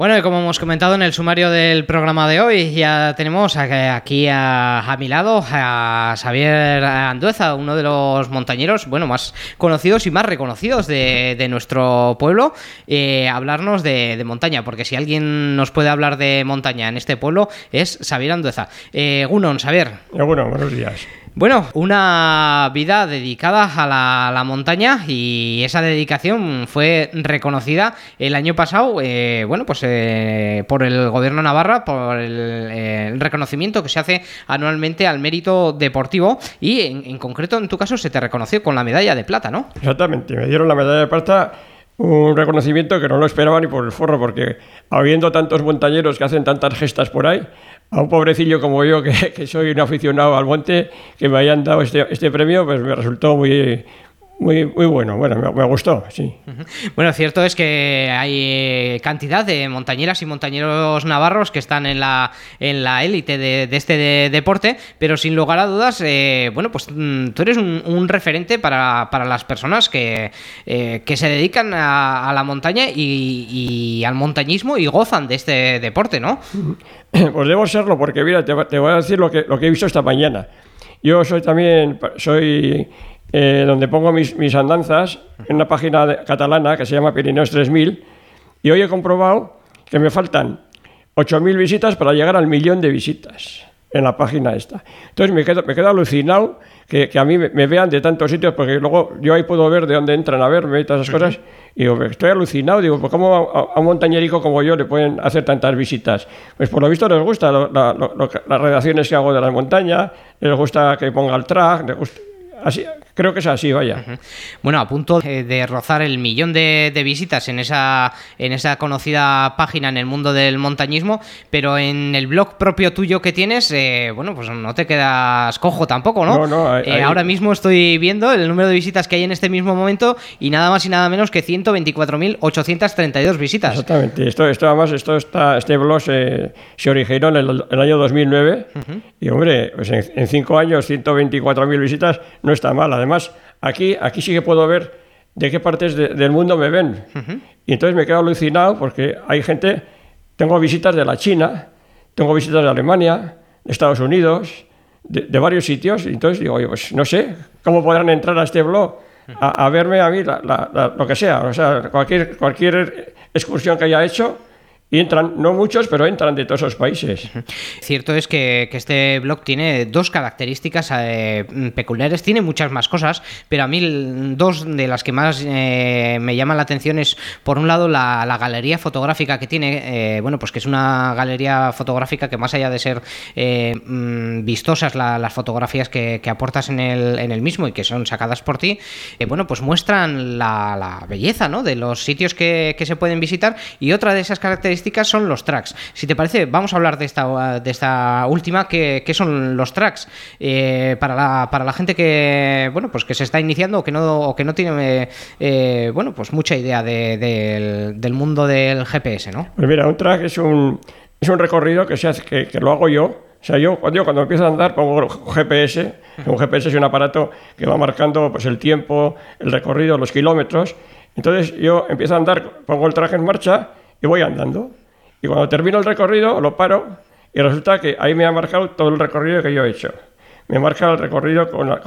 Bueno, y como hemos comentado en el sumario del programa de hoy, ya tenemos aquí a mi lado a Xavier Andueza, uno de los montañeros, bueno, más conocidos y más reconocidos de nuestro pueblo, hablarnos de montaña, porque si alguien nos puede hablar de montaña en este pueblo es Xavier Andueza. Gunon, Xavier. Bueno, buenos días. Bueno, una vida dedicada a la montaña, y esa dedicación fue reconocida el año pasado, por el Gobierno de Navarra, por el reconocimiento que se hace anualmente al mérito deportivo, y en concreto en tu caso se te reconoció con la medalla de plata, ¿no? Exactamente, me dieron la medalla de plata, un reconocimiento que no lo esperaba ni por el forro, porque habiendo tantos montañeros que hacen tantas gestas por ahí, a un pobrecillo como yo, que soy un aficionado al monte, que me hayan dado este premio, pues me resultó muy bueno. Bueno, me gustó, sí. Bueno, cierto es que hay cantidad de montañeras y montañeros navarros que están en la élite de este deporte, pero sin lugar a dudas, tú eres un referente para las personas que se dedican a la montaña y al montañismo y gozan de este deporte, ¿no? Pues debo serlo, porque mira, te voy a decir lo que he visto esta mañana. Yo soy donde pongo mis andanzas en una página catalana que se llama Pirineos 3000, y hoy he comprobado que me faltan 8.000 visitas para llegar al 1.000.000 de visitas en la página esta. Entonces me quedo alucinado que a mí me vean de tantos sitios, porque luego yo ahí puedo ver de dónde entran a verme y todas esas cosas, y digo, estoy alucinado, digo, pues ¿cómo a un montañerico como yo le pueden hacer tantas visitas? Pues por lo visto les gusta las redacciones que hago de la montaña, les gusta que ponga el track, les gusta. Así, creo que es así, vaya. Bueno, a punto de rozar el 1.000.000 de visitas en esa conocida página en el mundo del montañismo, pero en el blog propio tuyo que tienes, pues no te quedas cojo tampoco, ¿no? No, ahora mismo estoy viendo el número de visitas que hay en este mismo momento, y nada más y nada menos que 124.832 visitas. Exactamente. Este blog se originó en el año 2009, y hombre, pues en 5 años 124.000 visitas no está mal. Además, aquí sí que puedo ver de qué partes del mundo me ven. Y entonces me quedo alucinado, porque hay gente, tengo visitas de la China, tengo visitas de Alemania, de Estados Unidos, de varios sitios, y entonces digo, oye, pues no sé cómo podrán entrar a este blog a verme a mí lo que sea, o sea, cualquier excursión que haya hecho. Y entran, no muchos, pero entran de todos esos países. Cierto es que este blog tiene dos características peculiares, tiene muchas más cosas, pero a mí dos de las que más me llaman la atención es, por un lado, la galería fotográfica que tiene, pues que es una galería fotográfica que, más allá de ser vistosas las fotografías que aportas en el mismo y que son sacadas por ti, pues muestran la belleza, ¿no?, de los sitios que se pueden visitar. Y otra de esas características son los tracks. Si te parece, vamos a hablar de esta última, que son los tracks, para la gente que que se está iniciando o que no tiene mucha idea del mundo del GPS, ¿no? Pues mira, un track es un recorrido que se hace, que lo hago yo. O sea, yo cuando empiezo a andar pongo GPS. Un GPS es un aparato que va marcando, pues, el tiempo, el recorrido, los kilómetros. Entonces yo empiezo a andar, pongo el track en marcha y voy andando. Y cuando termino el recorrido, lo paro, y resulta que ahí me ha marcado todo el recorrido que yo he hecho. Me marca el recorrido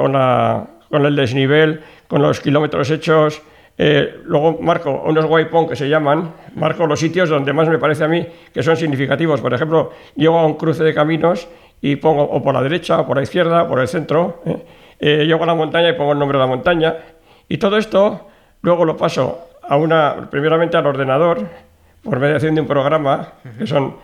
con el desnivel, con los kilómetros hechos. Luego marco unos waypoints que se llaman, marco los sitios donde más me parece a mí que son significativos. Por ejemplo, llego a un cruce de caminos y pongo o por la derecha, o por la izquierda, o por el centro. Llego a la montaña y pongo el nombre de la montaña. Y todo esto luego lo paso primeramente al ordenador, por mediación de un programa, que son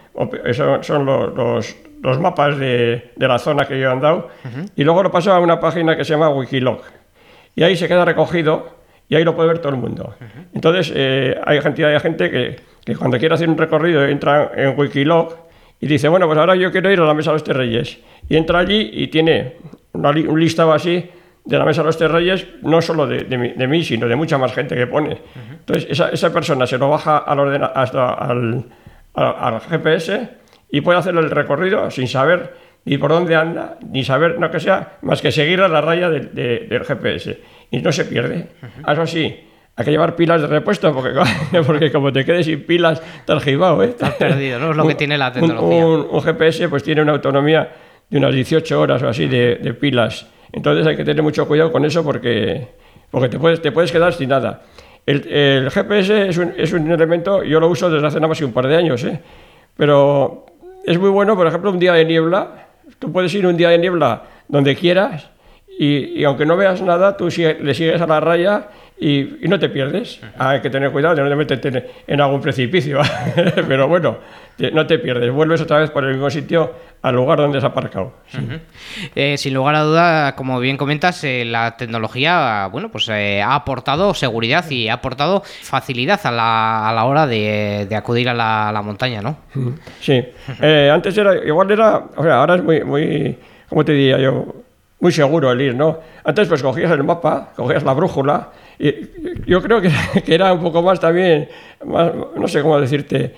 los mapas de la zona que yo he andado, y luego lo paso a una página que se llama Wikilog, y ahí se queda recogido, y ahí lo puede ver todo el mundo. Entonces, hay cantidad de gente que cuando quiere hacer un recorrido entra en Wikilog y dice, bueno, pues ahora yo quiero ir a la Mesa de los Tres Reyes, y entra allí y tiene un listado así de la Mesa de los Tres Reyes, no solo de mí, sino de mucha más gente que pone. Entonces, esa persona se lo baja al GPS y puede hacer el recorrido sin saber ni por dónde anda, ni saber más que seguir a la raya del GPS. Y no se pierde. Eso sí, hay que llevar pilas de repuesto porque como te quedes sin pilas, te has gibado, ¿eh? Estás perdido, ¿no? Es lo que tiene la tecnología. Un GPS pues tiene una autonomía de unas 18 horas o así de pilas. Entonces hay que tener mucho cuidado con eso porque te puedes quedar sin nada. El GPS es un elemento, yo lo uso desde hace nada más que un par de años, ¿eh? Pero es muy bueno, por ejemplo, un día de niebla. Tú puedes ir un día de niebla donde quieras y aunque no veas nada, tú le sigues a la raya y no te pierdes. Hay que tener cuidado de no meterte en algún precipicio, pero bueno, no te pierdes. Vuelves otra vez por el mismo sitio al lugar donde has aparcado. Sí. Sin lugar a duda, como bien comentas, la tecnología, bueno, pues ha aportado seguridad y ha aportado facilidad a la hora de acudir a la montaña, ¿no? Sí. Antes o sea, ahora es muy, ¿cómo te diría yo? Muy seguro el ir, ¿no? Antes pues cogías el mapa, cogías la brújula y yo creo que era un poco más también, no sé cómo decirte,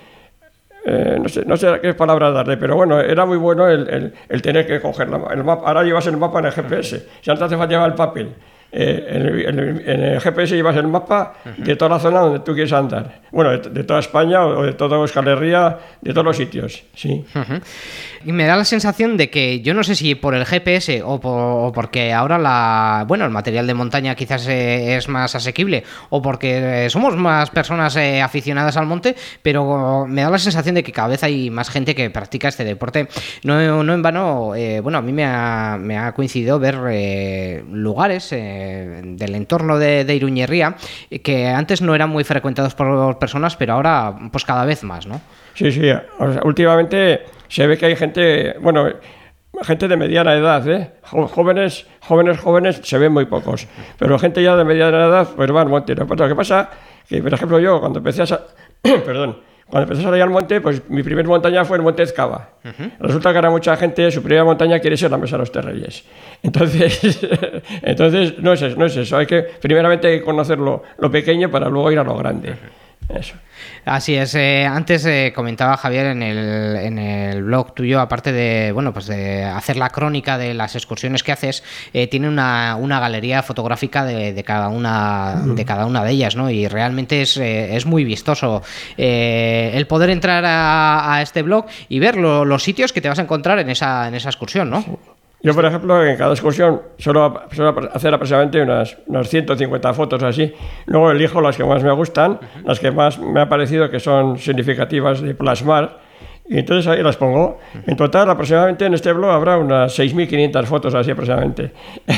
no sé qué palabra darle, pero bueno, era muy bueno el tener que coger el mapa. Ahora llevas el mapa en el GPS, si antes hace falta llevar el papel. En el GPS llevas el mapa de toda la zona donde tú quieres andar. Bueno, de toda España o de toda Euskal Herria, de todos los sitios, sí. Y me da la sensación de que yo no sé si por el GPS o porque ahora el material de montaña quizás es más asequible o porque somos más personas aficionadas al monte, pero me da la sensación de que cada vez hay más gente que practica este deporte. No en vano, a mí me ha coincidido ver lugares del entorno de Iruñerría que antes no eran muy frecuentados por personas, pero ahora pues cada vez más, ¿no? Sí, o sea, últimamente se ve que hay gente de mediana edad, ¿eh? Jóvenes se ven muy pocos, pero gente ya de mediana edad pues va al monte. Lo que pasa que, por ejemplo, yo cuando empecé a salir al monte, pues mi primer montaña fue el Monte Ezcaba. Resulta que ahora mucha gente, su primera montaña quiere ser la Mesa de los Terreyes. Entonces no es eso. Hay que primeramente conocer lo pequeño para luego ir a lo grande. Eso. Así es. Antes comentaba Javier en el blog tuyo, aparte de de hacer la crónica de las excursiones que haces, tiene una galería fotográfica de cada una de ellas, ¿no? Y realmente es muy vistoso el poder entrar a este blog y ver los sitios que te vas a encontrar en esa excursión, ¿no? Sí. Yo, por ejemplo, en cada excursión suelo hacer aproximadamente unas 150 fotos así. Luego elijo las que más me gustan, las que más me ha parecido que son significativas de plasmar. Y entonces ahí las pongo. En total, aproximadamente en este blog habrá unas 6.500 fotos así aproximadamente.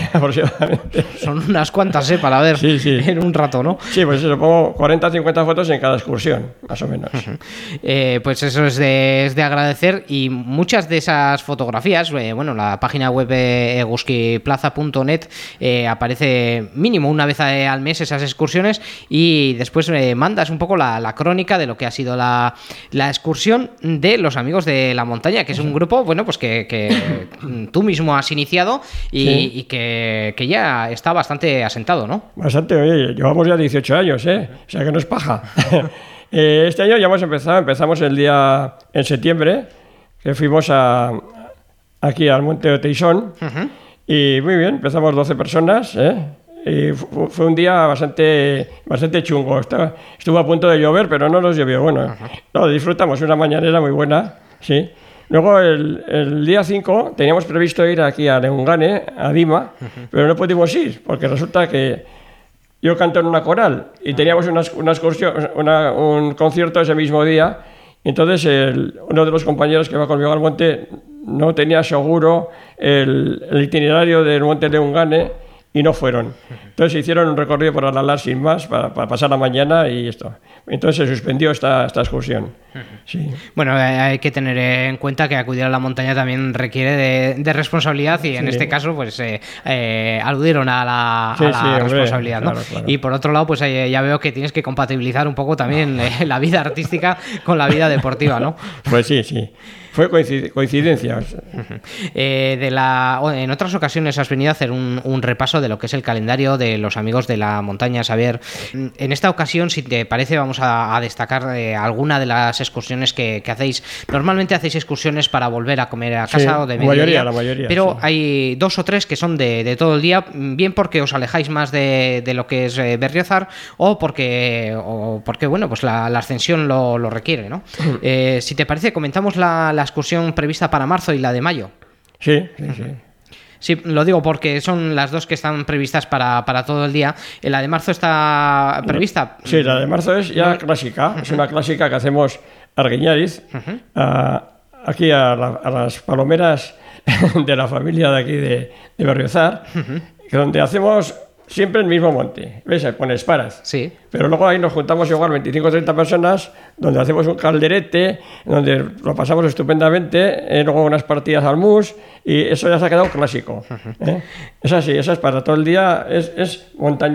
Son unas cuantas, para ver en un rato, ¿no? Sí, pues eso, pongo 40 o 50 fotos en cada excursión, más o menos. Pues eso es de agradecer, y muchas de esas fotografías, la página web eguzkiplaza.net aparece mínimo una vez al mes esas excursiones, y después mandas un poco la crónica de lo que ha sido la excursión de los amigos de la montaña, que es un grupo, pues que tú mismo has iniciado y que ya está bastante asentado, ¿no? Bastante, oye, llevamos ya 18 años, o sea que no es paja. Este año ya empezamos el día en septiembre, que fuimos aquí al Monte Oteizón, y muy bien, empezamos 12 personas, y fue un día bastante chungo. Estuvo a punto de llover, pero no nos llovió. Bueno, disfrutamos una mañanera muy buena, sí. Luego el día 5 teníamos previsto ir aquí a Leungane, a Dima, pero no pudimos ir, porque resulta que yo canto en una coral y teníamos una excursión, un concierto ese mismo día. Entonces uno de los compañeros que va conmigo al monte no tenía seguro el itinerario del Monte Leungane, y no fueron. Entonces hicieron un recorrido por Aralar sin más para pasar la mañana y esto. Entonces se suspendió esta excursión. Sí. Bueno, hay que tener en cuenta que acudir a la montaña también requiere de responsabilidad, y en este caso pues aludieron a la responsabilidad, ¿no? Claro. Y por otro lado, pues ya veo que tienes que compatibilizar un poco también la vida artística con la vida deportiva, ¿no? Pues sí. Fue coincidencia. En otras ocasiones has venido a hacer un repaso de lo que es el calendario de los amigos de la montaña, Xavier. En esta ocasión, si te parece, vamos a destacar alguna de las excursiones que hacéis. Normalmente hacéis excursiones para volver a comer a casa o de mediodía, la mayoría, pero hay 2 o 3 que son de todo el día, bien porque os alejáis más de lo que es Berriozar o porque bueno, pues la ascensión lo requiere, ¿no? Si te parece, comentamos la excursión prevista para marzo y la de mayo. Sí. Sí, lo digo porque son las 2 que están previstas para todo el día. La de marzo está prevista. Sí, la de marzo es ya clásica. Es una clásica que hacemos Arguiñariz, aquí a las palomeras de la familia de aquí de Berriozar, donde hacemos siempre el mismo monte. ¿Ves? Pone Esparaz. Sí. Pero luego ahí nos juntamos igual 25 o 30 personas, donde hacemos un calderete, donde lo pasamos estupendamente, luego unas partidas al mus, y eso ya se ha quedado clásico. Es así, esa es para todo el día, es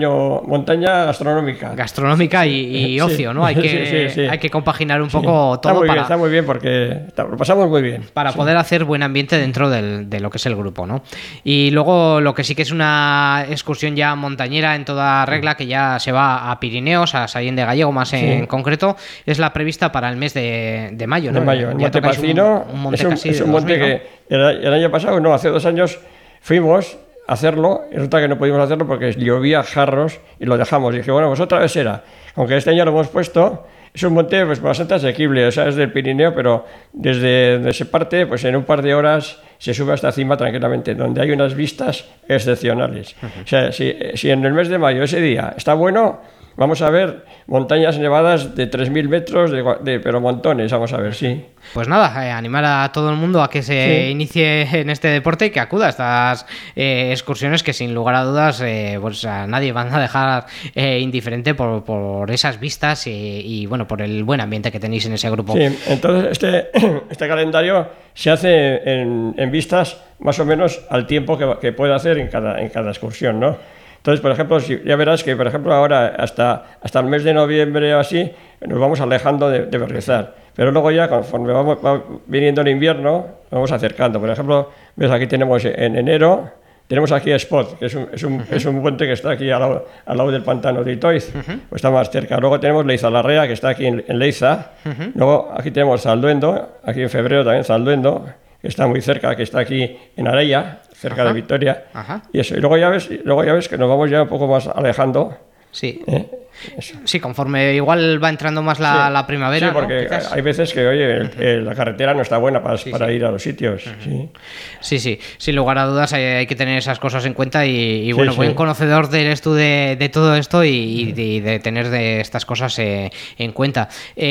montaña gastronómica. Gastronómica y ocio, ¿no? Hay que compaginar un poco todo. Está muy bien porque lo pasamos muy bien. Para poder hacer buen ambiente dentro de lo que es el grupo, ¿no? Y luego lo que sí que es una excursión ya montañera en toda regla, que ya se va a Pirineos, a Sallén de Gallego más en concreto, es la prevista para el mes de mayo, ¿no? De mayo, el Monte Pacino es un monte que el año pasado, no, hace 2 años fuimos a hacerlo y resulta que no pudimos hacerlo porque llovía jarros y lo dejamos. Y dije, bueno, pues otra vez será. Aunque este año lo hemos puesto, es un monte pues bastante asequible, o sea, es del Pirineo, pero desde donde se parte, pues en un par de horas se sube hasta cima tranquilamente, donde hay unas vistas excepcionales. O sea, si en el mes de mayo ese día está bueno, vamos a ver montañas nevadas de 3.000 metros, pero montones, vamos a ver, sí. Pues nada, animar a todo el mundo a que se inicie en este deporte y que acuda a estas excursiones que sin lugar a dudas pues a nadie van a dejar indiferente por esas vistas y bueno, por el buen ambiente que tenéis en ese grupo. Sí, entonces este calendario se hace en vistas más o menos al tiempo que puede hacer en cada excursión, ¿no? Entonces, por ejemplo, ya verás que, por ejemplo, ahora hasta el mes de noviembre o así, nos vamos alejando de Berriozar. Pero luego ya, conforme va viniendo el invierno, vamos acercando. Por ejemplo, ves, aquí tenemos en enero, tenemos aquí Espot, que es un puente que está aquí al lado del pantano de Itoiz, pues está más cerca. Luego tenemos Leiza-Larrea, que está aquí en Leiza. Luego aquí tenemos Zalduendo, aquí en febrero también Zalduendo, que está muy cerca, que está aquí en Areia, cerca de Vitoria. Y eso. Y luego ya ves que nos vamos ya un poco más alejando. Sí. Sí, conforme igual va entrando más la primavera. Sí, porque ¿no? Hay veces que, oye, la carretera no está buena para ir a los sitios. Sí, sin lugar a dudas hay que tener esas cosas en cuenta y bueno, buen conocedor eres tú de todo esto y de tener de estas cosas en cuenta.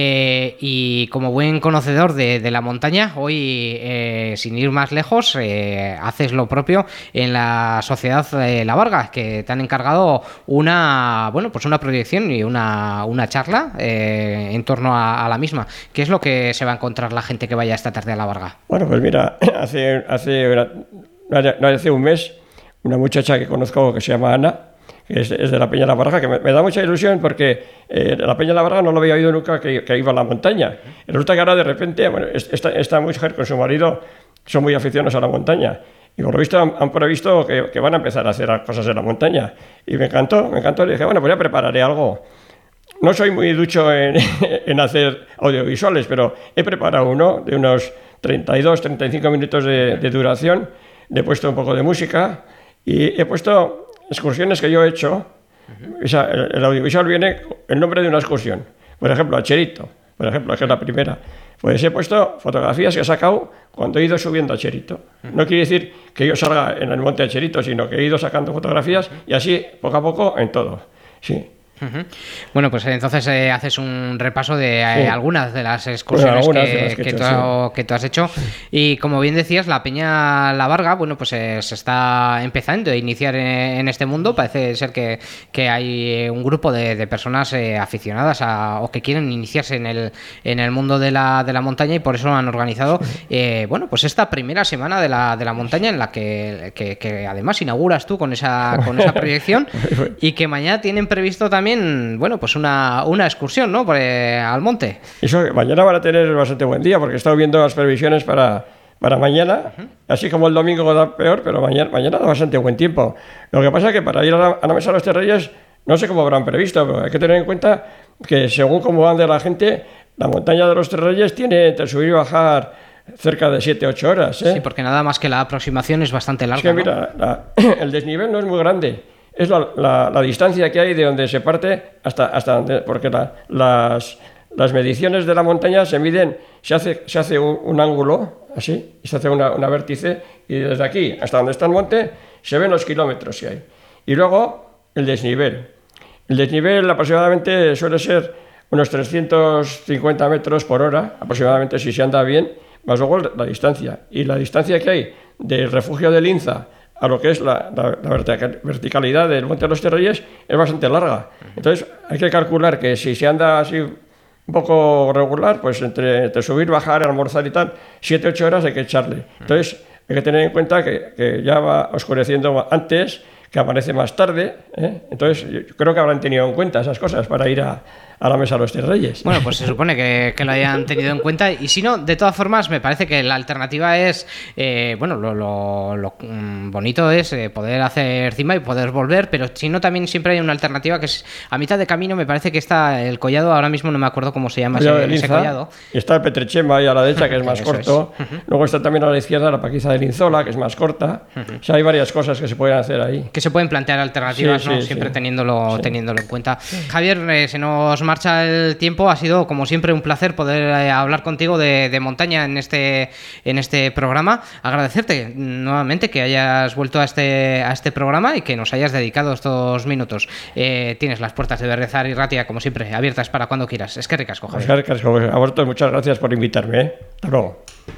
Y como buen conocedor de la montaña, hoy, sin ir más lejos, haces lo propio en la Sociedad La Varga, que te han encargado una proyección y una charla en torno a la misma. ¿Qué es lo que se va a encontrar la gente que vaya esta tarde a La Varga? Bueno, pues mira, hace un mes, una muchacha que conozco que se llama Ana, que es de la Peña La Varga, que me da mucha ilusión porque la Peña La Varga no lo había oído nunca que iba a la montaña. Y resulta que ahora de repente, bueno, esta mujer con su marido son muy aficionados a la montaña. Y por lo visto han previsto que van a empezar a hacer cosas en la montaña. Y me encantó. Le dije, bueno, pues ya prepararé algo. No soy muy ducho en hacer audiovisuales, pero he preparado uno de unos 32-35 minutos de duración. Le he puesto un poco de música y he puesto excursiones que yo he hecho. O sea, el audiovisual viene el nombre de una excursión. Por ejemplo, a Cherito, que es la primera. Pues he puesto fotografías que he sacado cuando he ido subiendo a Cherito. No quiere decir que yo salga en el monte a Cherito, sino que he ido sacando fotografías y así, poco a poco, en todo. Sí. Bueno, pues entonces haces un repaso de algunas de las excursiones que tú has hecho. Y como bien decías, la Peña La Varga, bueno, pues se está empezando a iniciar en este mundo. Parece ser que hay un grupo de personas aficionadas o que quieren iniciarse en el mundo de la montaña y por eso han organizado bueno, pues esta primera semana de la montaña en la que además inauguras tú con esa proyección y que mañana tienen previsto también, bueno, pues una excursión, ¿no? Al monte. Eso, mañana van a tener bastante buen día porque he estado viendo las previsiones para para mañana, así como el domingo da peor, pero mañana da bastante buen tiempo. Lo que pasa es que para ir a la Mesa de los Tres Reyes, no sé cómo habrán previsto, pero hay que tener en cuenta que según cómo ande la gente, la montaña de los Tres Reyes tiene entre subir y bajar cerca de 7-8 horas. ¿eh? Sí, porque nada más que la aproximación es bastante larga. Es que mira, el desnivel no es muy grande, es la distancia que hay de donde se parte hasta donde, porque las mediciones de la montaña se miden, se hace un ángulo, así, y se hace una vértice, y desde aquí hasta donde está el monte se ven los kilómetros que hay. Y luego el desnivel. El desnivel aproximadamente suele ser unos 350 metros por hora, aproximadamente si se anda bien, más luego la distancia. Y la distancia que hay del refugio de Linza a lo que es la verticalidad del Monte de los Tres Reyes es bastante larga. Entonces hay que calcular que si se anda así un poco regular, pues entre subir, bajar, almorzar y tal, 7-8 horas hay que echarle. Entonces hay que tener en cuenta que ya va oscureciendo antes, que amanece más tarde, ¿eh? Entonces yo creo que habrán tenido en cuenta esas cosas para ir a la Mesa de los Tres Reyes. Bueno, pues se supone que lo hayan tenido en cuenta, y si no, de todas formas, me parece que la alternativa es, bueno, lo bonito es poder hacer cima y poder volver, pero si no, también siempre hay una alternativa que es a mitad de camino. Me parece que está el collado, ahora mismo no me acuerdo cómo se llama ese collado. Y está el Petrechema ahí a la derecha, que es más corto. Luego está también a la izquierda la Paquiza de Linzola, que es más corta. O sea, hay varias cosas que se pueden hacer ahí. Que se pueden plantear alternativas, ¿no? Siempre teniéndolo en cuenta. Javier, se nos marcha el tiempo. Ha sido, como siempre, un placer poder hablar contigo de montaña en este programa. Agradecerte nuevamente que hayas vuelto a este programa y que nos hayas dedicado estos minutos. Tienes las puertas de Berriozar y Ratia, como siempre, abiertas para cuando quieras. Eskerrik asko, Javier. Eskerrik asko. A vosotros muchas gracias por invitarme, ¿eh? Hasta luego.